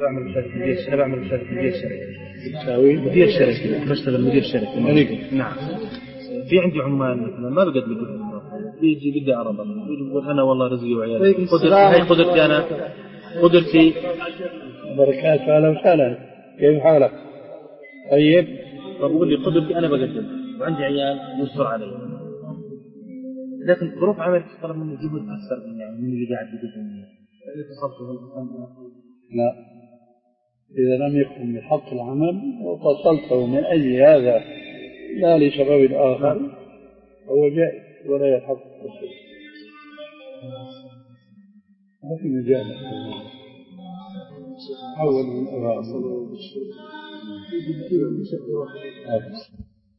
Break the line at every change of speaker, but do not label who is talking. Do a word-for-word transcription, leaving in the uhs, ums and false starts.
بعمل مشاركة مدير أنا بعمل مشاركة مدير شركة تساوي مدير شركة بشتغل مدير شركة نعم. في عندي عمال مثلا ما بقدر لي يجي بدي عربة يقول أنا والله رزقي وعيالي قدرتي هاي قدرتي أنا قدرتي
بركات أهلا وسهلا كيف حالك؟ طيب
فبقول لي قدرتي أنا بقدم وعندي عيال يصر علي لكن ظروف عمل تطلب مني جهد أكثر من يعني من اللي قاعد يقدم
لا إذا لم يكن من حق العمل وفصلته من أجل هذا لا لسبب آخر هو جائز ولا يحق التصل ما في مجال أول من أراد